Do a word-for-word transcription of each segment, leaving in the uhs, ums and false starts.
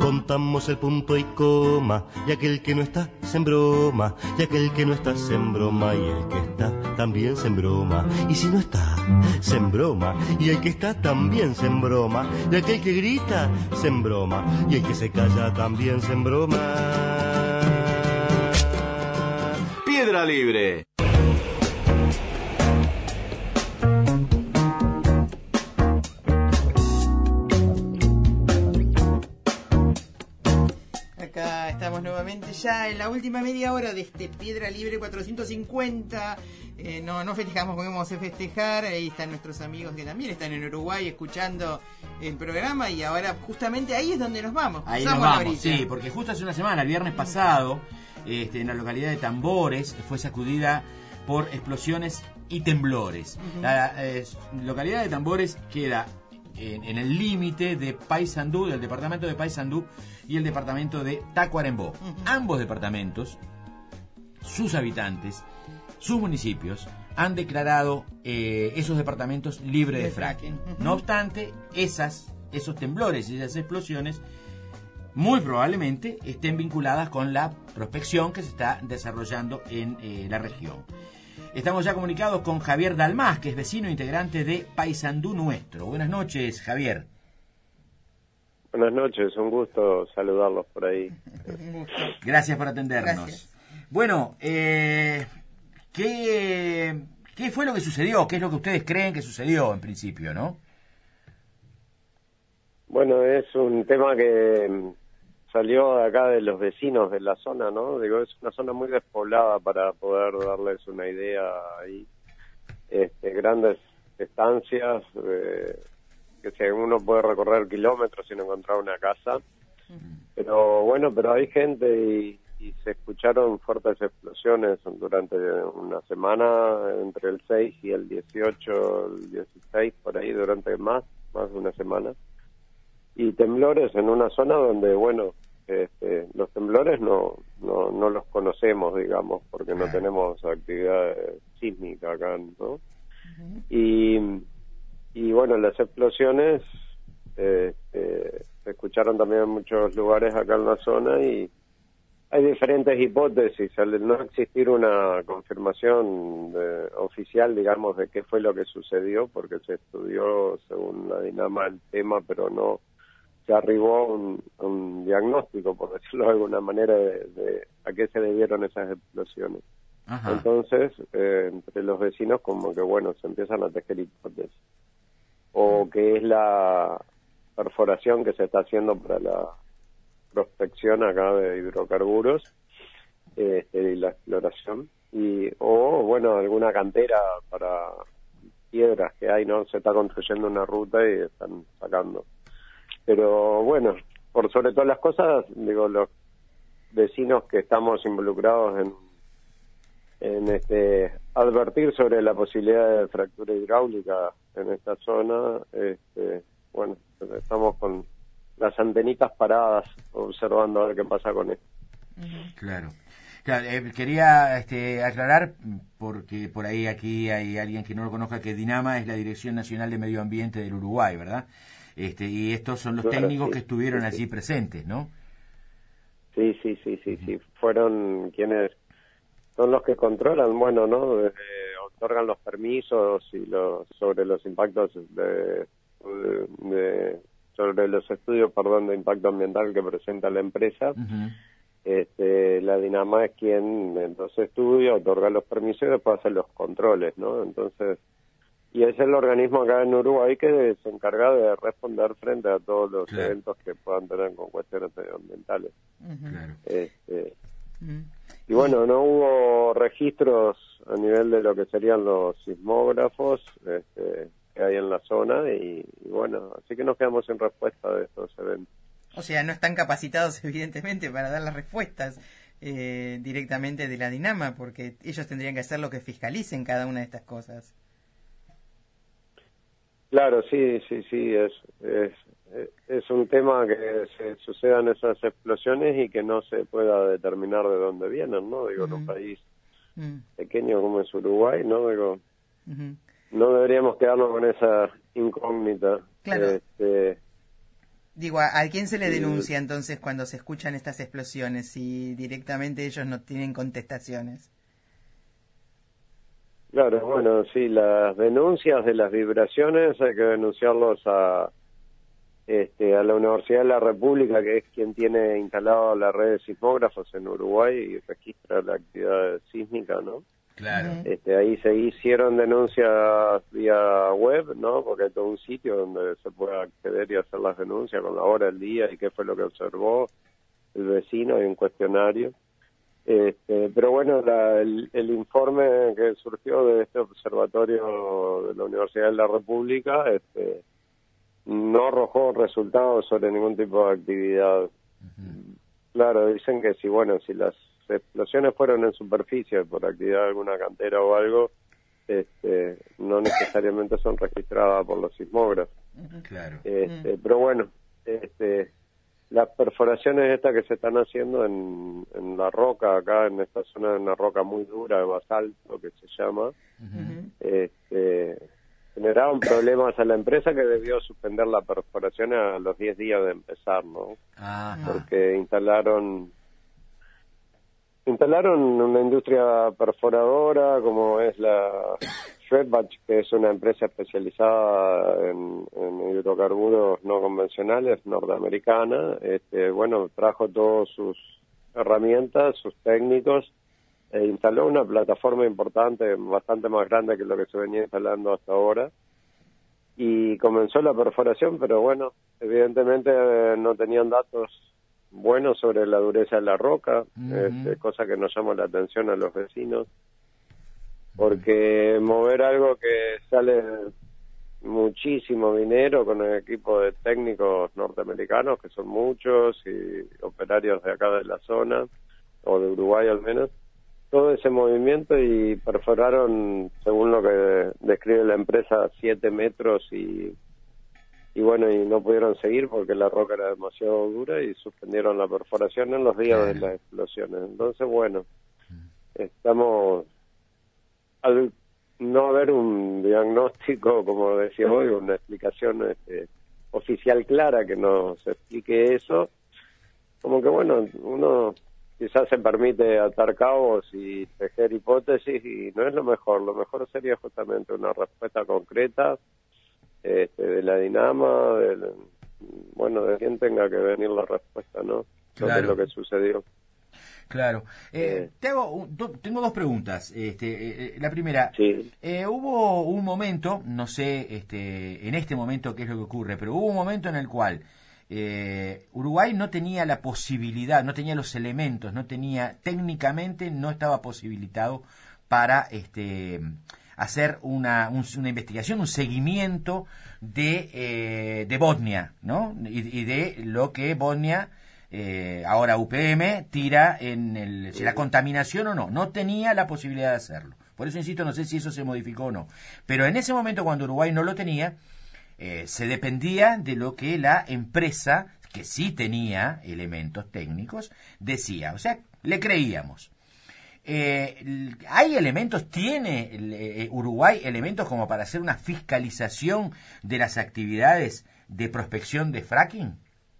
contamos el punto y coma, y aquel que no está se embroma, y aquel que no está se embroma, y el que está también se embroma, y si no está se embroma, y el que está también se embroma, y aquel que grita se embroma, y el que se calla también se embroma. Piedra Libre. Acá estamos nuevamente ya en la última media hora de este Piedra Libre cuatrocientos cincuenta. Eh, no, no festejamos como íbamos a festejar. Ahí están nuestros amigos que también están en Uruguay escuchando el programa. Y ahora justamente ahí es donde nos vamos. Ahí nos vamos, sí, porque justo hace una semana, el viernes pasado, este, en la localidad de Tambores, fue sacudida por explosiones y temblores. Uh-huh. La eh, localidad de Tambores queda en, en el límite de Paysandú, del departamento de Paysandú y el departamento de Tacuarembó. Uh-huh. Ambos departamentos, sus habitantes, sus municipios, han declarado eh, esos departamentos libres de fracking. Uh-huh. No obstante, esas, esos temblores y esas explosiones muy probablemente estén vinculadas con la prospección que se está desarrollando en eh, la región. Estamos ya comunicados con Javier Dalmás, que es vecino integrante de Paysandú Nuestro. Buenas noches, Javier. Buenas noches, un gusto saludarlos por ahí. Gracias por atendernos. Gracias. Bueno, eh, ¿qué, ¿qué fue lo que sucedió? ¿Qué es lo que ustedes creen que sucedió en principio, no? Bueno, es un tema que salió de acá de los vecinos de la zona, ¿no? Digo, es una zona muy despoblada para poder darles una idea ahí. Este, grandes estancias, eh, que si uno puede recorrer kilómetros sin encontrar una casa. Pero bueno, pero hay gente y, y se escucharon fuertes explosiones durante una semana, entre el seis y el dieciocho, el dieciséis, por ahí, durante más, más de una semana. Y temblores en una zona donde, bueno, este, los temblores no, no no los conocemos, digamos, porque no tenemos actividad sísmica acá, ¿no? Uh-huh. Y, y bueno, las explosiones este, se escucharon también en muchos lugares acá en la zona y hay diferentes hipótesis. Al no existir una confirmación de, oficial, digamos, de qué fue lo que sucedió, porque se estudió según la Dinama el tema, pero no se arribó a un, un diagnóstico, por decirlo de alguna manera, de, de a qué se debieron esas explosiones. Ajá. Entonces, eh, entre los vecinos, como que, bueno, se empiezan a tejer hipótesis. O que es la perforación que se está haciendo para la prospección acá de hidrocarburos, eh, y la exploración, y o, bueno, alguna cantera para piedras que hay, ¿no? Se está construyendo una ruta y están sacando. Pero bueno, por sobre todas las cosas, digo, los vecinos que estamos involucrados en, en este advertir sobre la posibilidad de fractura hidráulica en esta zona, este, bueno, estamos con las antenitas paradas observando a ver qué pasa con esto. Claro. Claro, eh, quería este, aclarar, porque por ahí aquí hay alguien que no lo conozca, que DINAMA es la Dirección Nacional de Medio Ambiente del Uruguay, ¿verdad? Este, y estos son los claro, técnicos sí, que estuvieron sí, allí sí. presentes, ¿no? Sí, sí, sí, sí, sí. Fueron quienes son los que controlan, bueno, ¿no? Eh, otorgan los permisos y los sobre los impactos de, de, de sobre los estudios, perdón, de impacto ambiental que presenta la empresa. Uh-huh. Este, la Dinama es quien en los estudios otorga los permisos y después hace los controles, ¿no? Entonces, y es el organismo acá en Uruguay que se encarga de responder frente a todos los claro. eventos que puedan tener con cuestiones medioambientales. Uh-huh. Claro. Este, uh-huh. Y bueno, no hubo registros a nivel de lo que serían los sismógrafos este, que hay en la zona y, y bueno, así que nos quedamos sin respuesta de estos eventos. O sea, no están capacitados evidentemente para dar las respuestas eh, directamente de la Dinama, porque ellos tendrían que hacer lo que fiscalicen cada una de estas cosas. Claro, sí, sí, sí, es, es, es un tema que se sucedan esas explosiones y que no se pueda determinar de dónde vienen, ¿no? Digo, uh-huh. en un país uh-huh. pequeño como es Uruguay, ¿no? Digo, uh-huh. no deberíamos quedarnos con esa incógnita. Claro. Este, Digo, ¿a, a quién se le denuncia entonces cuando se escuchan estas explosiones si directamente ellos no tienen contestaciones? Claro, bueno, sí, las denuncias de las vibraciones hay que denunciarlos a este, a la Universidad de la República, que es quien tiene instalado la red de sismógrafos en Uruguay y registra la actividad sísmica, ¿no? Claro. Este, ahí se hicieron denuncias vía web, ¿no? Porque hay todo un sitio donde se puede acceder y hacer las denuncias con la hora, el día y qué fue lo que observó el vecino y un cuestionario. Este, pero bueno, la, el, el informe que surgió de este observatorio de la Universidad de la República este, no arrojó resultados sobre ningún tipo de actividad. Uh-huh. Claro, dicen que si, bueno, si las explosiones fueron en superficie por actividad de alguna cantera o algo, este, no necesariamente son registradas por los sismógrafos. Claro. Este, uh-huh. Pero bueno, este, las perforaciones estas que se están haciendo en, en la roca, acá en esta zona, en una roca muy dura de basalto que se llama, uh-huh. este, generaron problemas a la empresa que debió suspender la perforación a los diez días de empezar, ¿no? Ajá. Porque instalaron instalaron una industria perforadora como es la Schwebach, que es una empresa especializada en, en hidrocarburos no convencionales, norteamericana. Este, bueno, trajo todas sus herramientas, sus técnicos, e instaló una plataforma importante, bastante más grande que lo que se venía instalando hasta ahora. Y comenzó la perforación, pero bueno, evidentemente eh, no tenían datos buenos sobre la dureza de la roca, uh-huh. este, cosa que nos llamó la atención a los vecinos. Porque mover algo que sale muchísimo dinero con el equipo de técnicos norteamericanos, que son muchos, y operarios de acá de la zona, o de Uruguay al menos, todo ese movimiento y perforaron, según lo que describe la empresa, siete metros y, y bueno, y no pudieron seguir porque la roca era demasiado dura y suspendieron la perforación en los días de las explosiones. Entonces, bueno, estamos... al no haber un diagnóstico, como decía hoy, una explicación este, oficial clara que nos explique eso, como que bueno, uno quizás se permite atar cabos y tejer hipótesis y no es lo mejor. Lo mejor sería justamente una respuesta concreta este, de la Dinama, del, bueno, de quien tenga que venir la respuesta, ¿no? Sobre claro. lo que sucedió. Claro. Eh, te hago, do, tengo dos preguntas. Este, eh, la primera, sí. eh, hubo un momento, no sé este, en este momento qué es lo que ocurre, pero hubo un momento en el cual eh, Uruguay no tenía la posibilidad, no tenía los elementos, no tenía, técnicamente no estaba posibilitado para este, hacer una, un, una investigación, un seguimiento de, eh, de Bosnia, ¿no? Y, y de lo que Bosnia... Eh, ahora U P M tira en el, si la contaminación o no, no tenía la posibilidad de hacerlo. Por eso insisto, no sé si eso se modificó o no. Pero en ese momento, cuando Uruguay no lo tenía, eh, se dependía de lo que la empresa, que sí tenía elementos técnicos, decía. O sea, le creíamos. Eh, ¿Hay elementos, tiene eh, Uruguay elementos como para hacer una fiscalización de las actividades de prospección de fracking?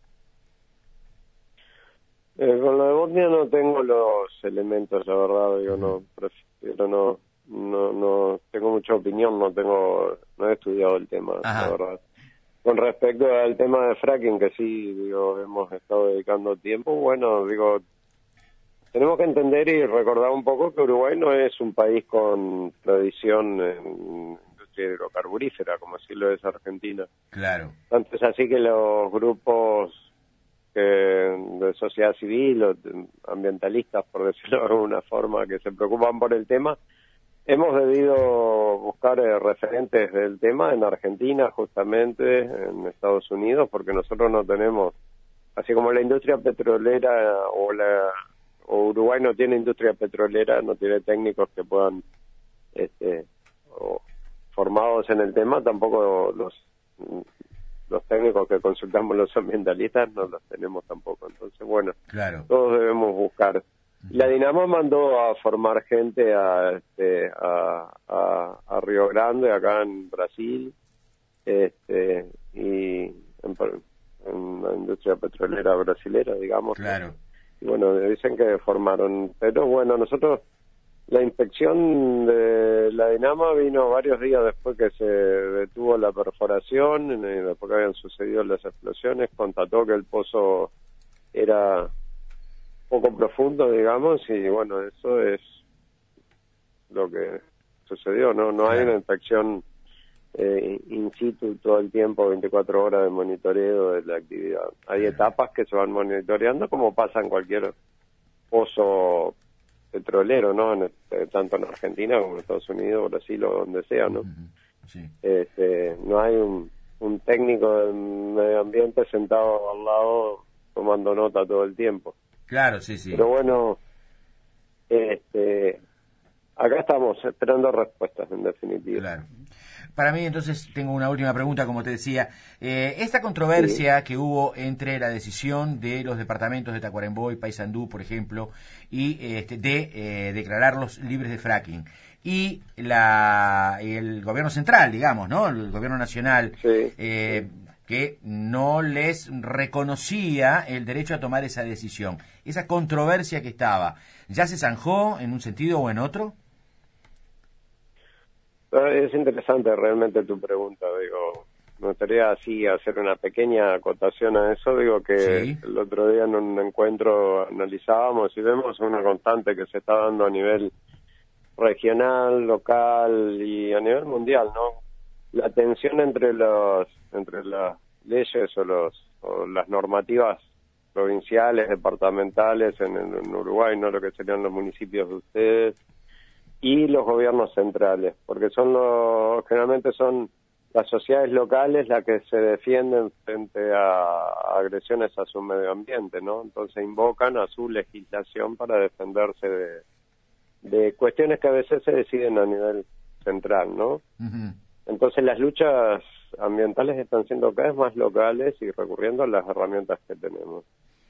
Eh, con lo de Bosnia no tengo los elementos, la verdad, digo, no, prefiero no, no, no, tengo mucha opinión, no tengo, no he estudiado el tema, Ajá. la verdad. Con respecto al tema de fracking, que sí, digo, hemos estado dedicando tiempo, bueno, digo, tenemos que entender y recordar un poco que Uruguay no es un país con tradición en industria hidrocarburífera, como sí lo es Argentina. Claro. Tanto es así que los grupos de sociedad civil o ambientalistas, por decirlo de alguna forma, que se preocupan por el tema, hemos debido buscar eh, referentes del tema en Argentina, justamente, en Estados Unidos, porque nosotros no tenemos, así como la industria petrolera o la o Uruguay no tiene industria petrolera, no tiene técnicos que puedan, este, o formados en el tema, tampoco los los técnicos que consultamos los ambientalistas no los tenemos tampoco. Entonces, bueno, claro. Todos debemos buscar. La Dinamo mandó a formar gente a, este, a, a, a Río Grande, acá en Brasil, este, y en, en la industria petrolera brasilera, digamos. Claro. Y bueno, dicen que formaron, pero bueno, nosotros, la inspección de la Dinama vino varios días después que se detuvo la perforación, y después que habían sucedido las explosiones, constató que el pozo era poco profundo, digamos, y bueno, eso es lo que sucedió, no no hay una inspección eh, in situ todo el tiempo, veinticuatro horas de monitoreo de la actividad. Hay etapas que se van monitoreando como pasa en cualquier pozo petrolero, ¿no? En este, tanto en Argentina como en Estados Unidos, Brasil o donde sea, ¿no? Sí. Este, no hay un, un técnico del medio ambiente sentado al lado tomando nota todo el tiempo. Claro, sí, sí. Pero bueno, este, acá estamos esperando respuestas, en definitiva. Claro. Para mí, entonces, tengo una última pregunta, como te decía. Eh, esta controversia sí. que hubo entre la decisión de los departamentos de Tacuarembó y Paysandú, por ejemplo, y este, de eh, declararlos libres de fracking, y la el gobierno central, digamos, ¿no? El gobierno nacional, sí. eh, que no les reconocía el derecho a tomar esa decisión. Esa controversia que estaba, ¿ya se zanjó en un sentido o en otro? Es interesante realmente tu pregunta, digo, me gustaría así hacer una pequeña acotación a eso, digo que sí. El otro día en un encuentro analizábamos y vemos una constante que se está dando a nivel regional, local y a nivel mundial, ¿no? La tensión entre los entre las leyes o los o las normativas provinciales, departamentales en, en Uruguay, no lo que serían los municipios de ustedes, y los gobiernos centrales, porque son los generalmente son las sociedades locales las que se defienden frente a agresiones a su medio ambiente, ¿no? Entonces invocan a su legislación para defenderse de, de cuestiones que a veces se deciden a nivel central, ¿no? Uh-huh. Entonces las luchas ambientales están siendo cada vez más locales y recurriendo a las herramientas que tenemos.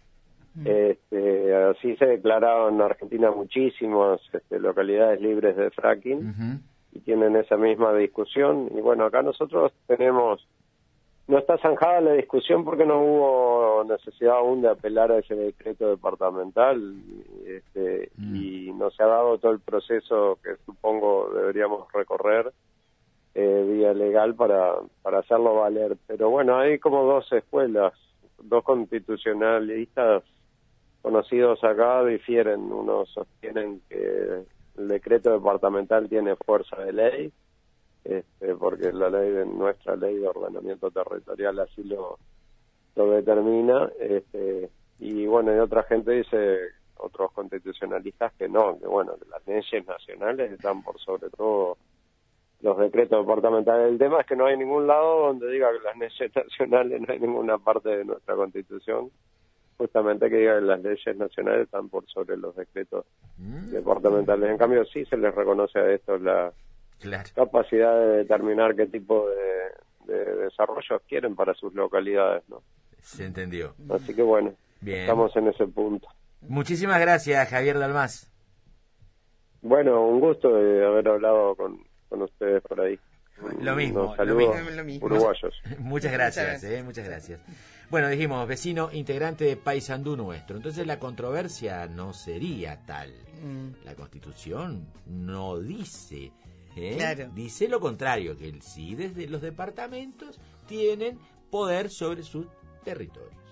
Este, así se declararon en Argentina muchísimas este, localidades libres de fracking uh-huh. y tienen esa misma discusión. Y bueno, acá nosotros tenemos, no está zanjada la discusión porque no hubo necesidad aún de apelar a ese decreto departamental este, uh-huh. y no se ha dado todo el proceso que supongo deberíamos recorrer eh, vía legal para, para hacerlo valer. Pero bueno, hay como dos escuelas, dos constitucionalistas conocidos acá difieren. Unos sostienen que el decreto departamental tiene fuerza de ley, este, porque la ley de nuestra ley de ordenamiento territorial así lo, lo determina, este, y bueno, y otra gente dice, otros constitucionalistas que no, que bueno, que las leyes nacionales están por sobre todo los decretos departamentales. El tema es que no hay ningún lado donde diga que las leyes nacionales, no hay ninguna parte de nuestra Constitución justamente que diga que las leyes nacionales están por sobre los decretos mm. departamentales. En cambio, sí se les reconoce a estos la claro. capacidad de determinar qué tipo de, de desarrollos quieren para sus localidades, ¿no? Se entendió. Así que bueno, bien. Estamos en ese punto. Muchísimas gracias, Javier Dalmás. Bueno, un gusto de haber hablado con, con ustedes por ahí. Lo mismo, lo mismo. lo mismo. Uruguayos. Muchas gracias, eh, muchas gracias. Bueno, dijimos, vecino integrante de Paysandú nuestro. Entonces la controversia no sería tal. Mm. La Constitución no dice, ¿eh? Claro. Dice lo contrario, que el sí desde los departamentos tienen poder sobre sus territorios.